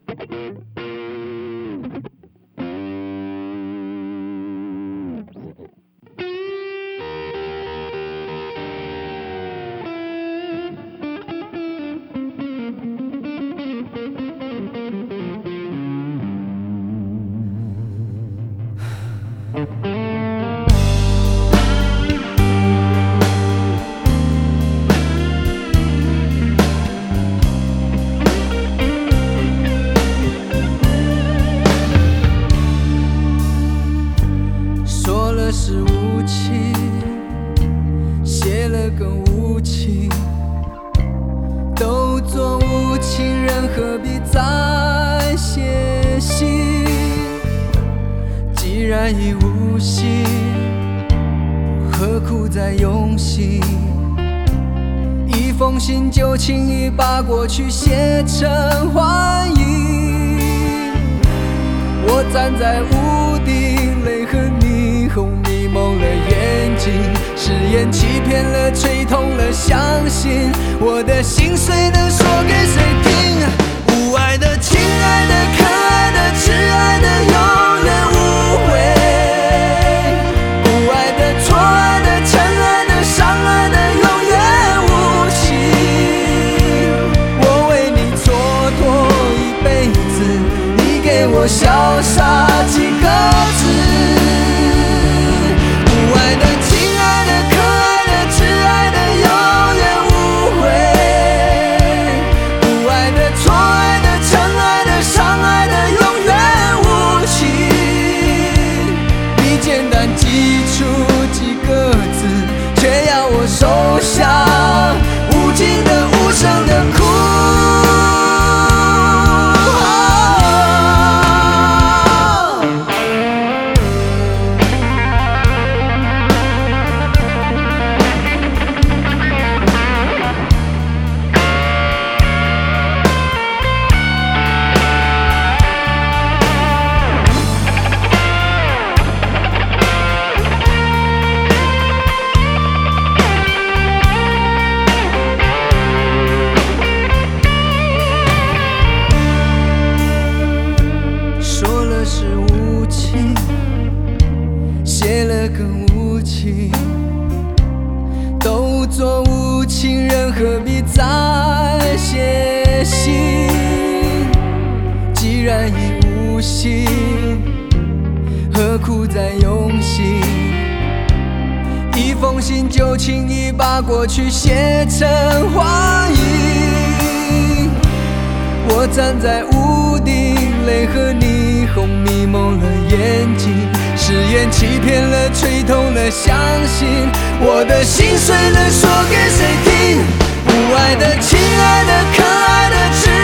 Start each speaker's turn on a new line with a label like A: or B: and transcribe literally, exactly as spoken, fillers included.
A: 说了是无情，写了更无情，都做无情人，何必再写信？既然已无心，何苦再用心？一封信就轻易把过去写成幻影。我站在屋顶，泪和霓虹迷蒙了眼睛，誓言欺骗了，吹痛了，相信我的心碎能说给谁听？无爱的、亲爱的、可爱的、挚爱的，永远无悔；不爱的、错爱的、真爱的、伤害的，永远无情。我为你蹉跎一辈子，你给我潇洒几个字？无爱的、亲爱的、可爱的、挚爱的，永远无悔；不爱的、错爱的、真爱的、伤害的，永远无情。你简单记出几个字，却要我收下无尽的、无声的哭。说了是无情，写了更无情，都做无情人，何必再写信？既然已无心，何苦再用心？一封信就轻易把过去写成幻影。我站在屋顶，泪和霓虹迷蒙了眼睛，誓言欺骗了，吹痛了，相信我的心碎能说给谁听？无爱的、亲爱的、可爱的、挚